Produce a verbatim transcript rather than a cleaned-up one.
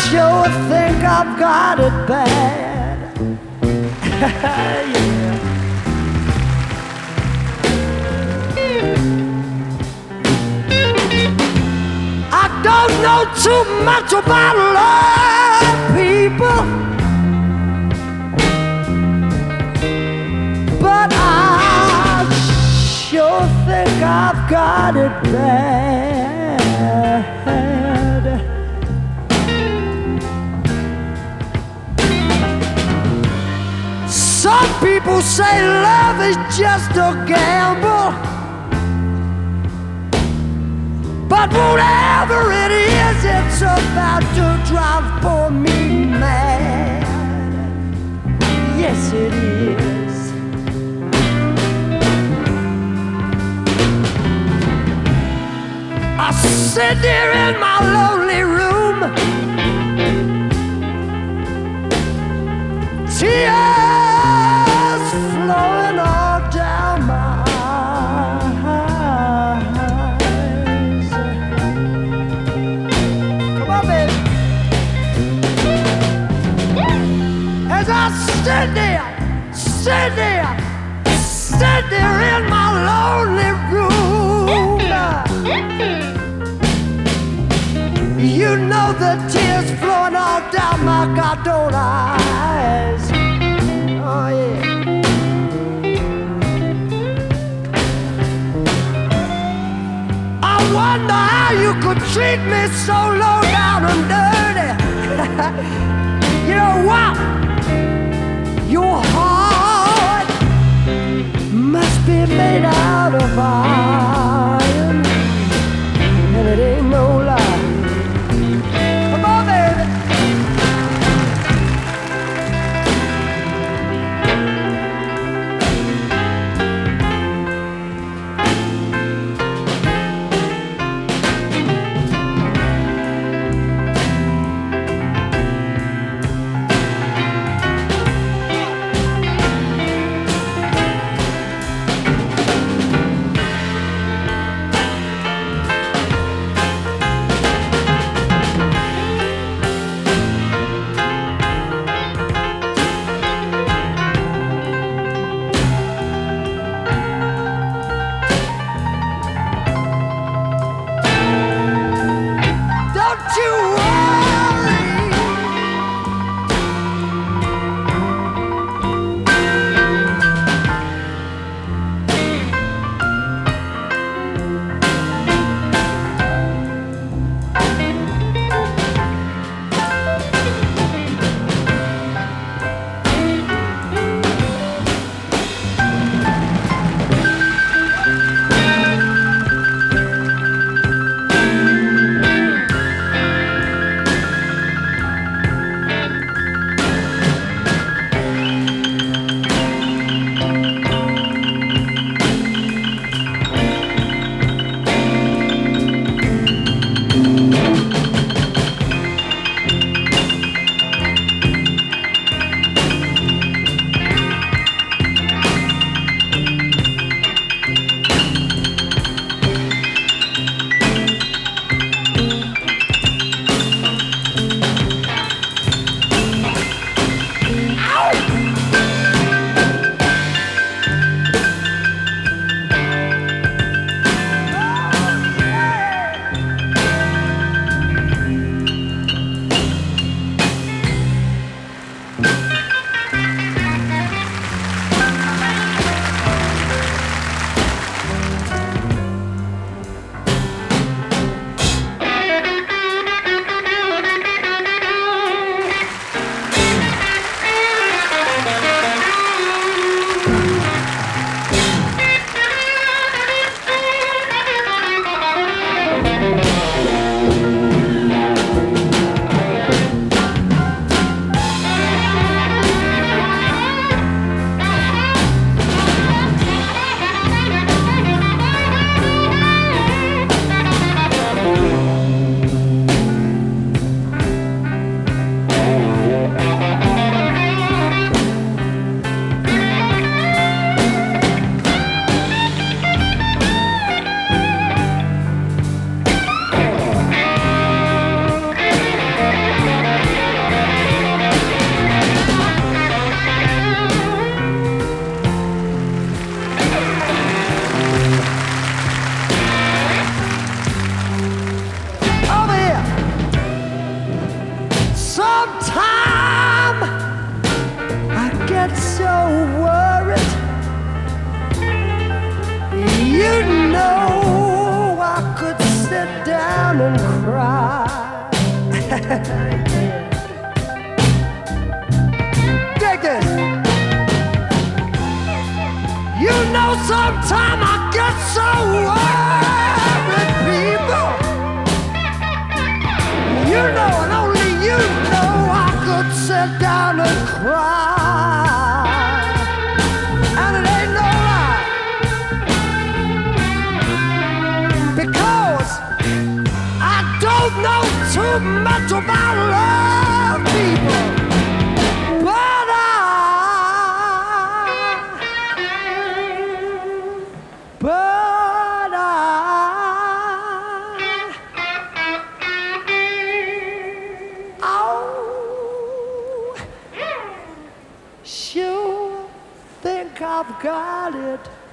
sure think I've got it bad. Yeah. I don't know too much about love, people, but I sure think I've got it bad. Some people say love is just a gamble, but whatever it is, it's about to drive poor me mad. Yes, it is. I sit there in my lonely room, tears flowing all down my eyes. Come on, baby. As I sit there, sit there, sit there in my lonely room, you know the tears flowing all down my goddamn eyes. Oh yeah. I wonder how you could treat me so low down and dirty. You know what? Your heart must be made out of iron, and it ain't no lie. Come on, baby. much about love, people, but I, but I, oh, sure think I've got it.